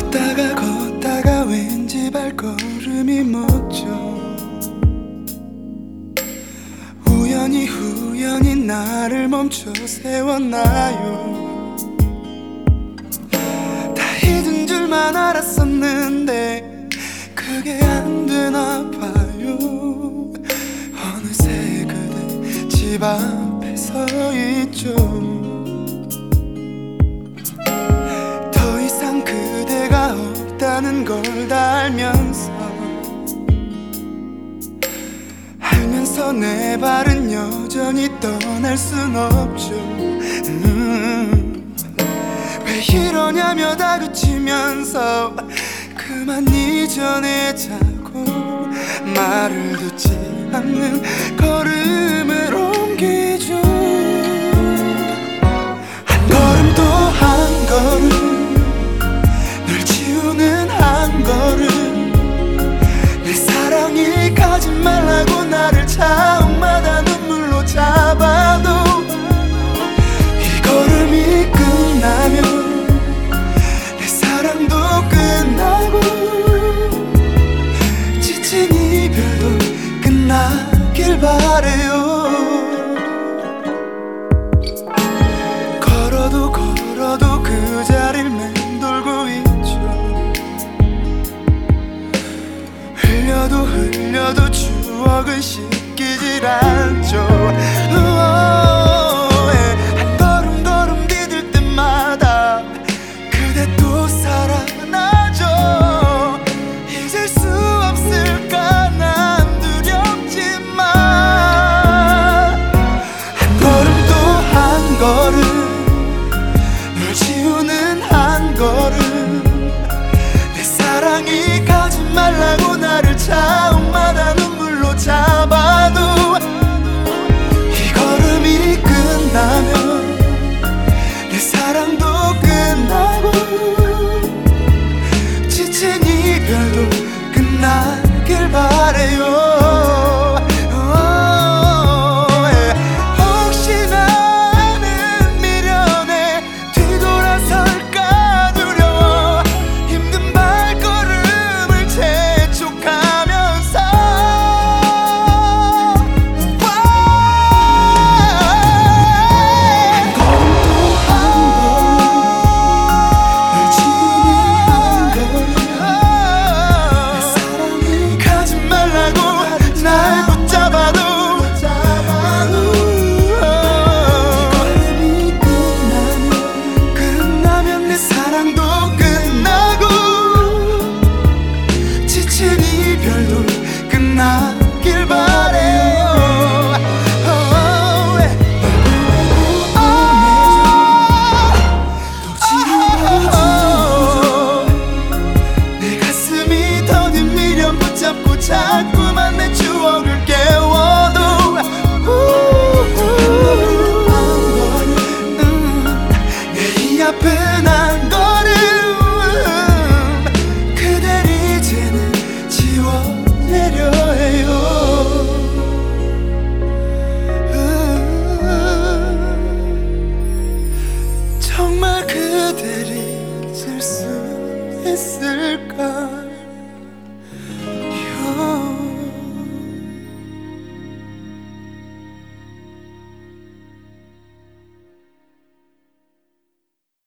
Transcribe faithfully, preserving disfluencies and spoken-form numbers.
걷다가 걷다가 왠지 발걸음이 멎죠. 우연히 우연히 나를 멈춰 세웠나요. 다 잊은 줄만 알았었는데 그게 안 되나 봐요. 어느새 그대 집 앞에 서 있죠. 더 이상 그대가 없다는 걸 다 알면서 알면서 내 발은 여전히 떠날 순 없죠. 음, 왜 이러냐며 다그치면서 그만 잊어내자고 말을 듣지 않는 걸음을 옮기죠. 한 걸음 또 한 걸음 널 지우는 한 걸음 내 사랑이 가지 말라고 나를 차옥마다 눈물로 잡아도 이 걸음이 끝나면 내 사랑도 끝나고 지친 이별도 끝나길 바래요. 걸어도 걸어도 그 자리를 맴돌고 있죠. 흘려도 흘려도 추억은 씻기질 않죠. 한 걸음 걸음 디딜 때마다 그대 또 살아나죠. 잊을 수 없을까 난 두렵지만 한 걸음 또 한 걸음 널 지우는 한 걸음 내 사랑이 가지 말라고 나를 차옥마다 눈물로 잡아도 이 걸음이 끝나면 내 사랑도 끝나고 지친 이별도 끝나길 바래요. 끝나길 바래요. 내 가슴이 더딘 미련 붙잡고 자꾸만 내 추억을 깨워도 내 이 앞은 한 걸음 그댈 이제는 지워 내려 해요. 정말 그댈 잊을 수 있을까?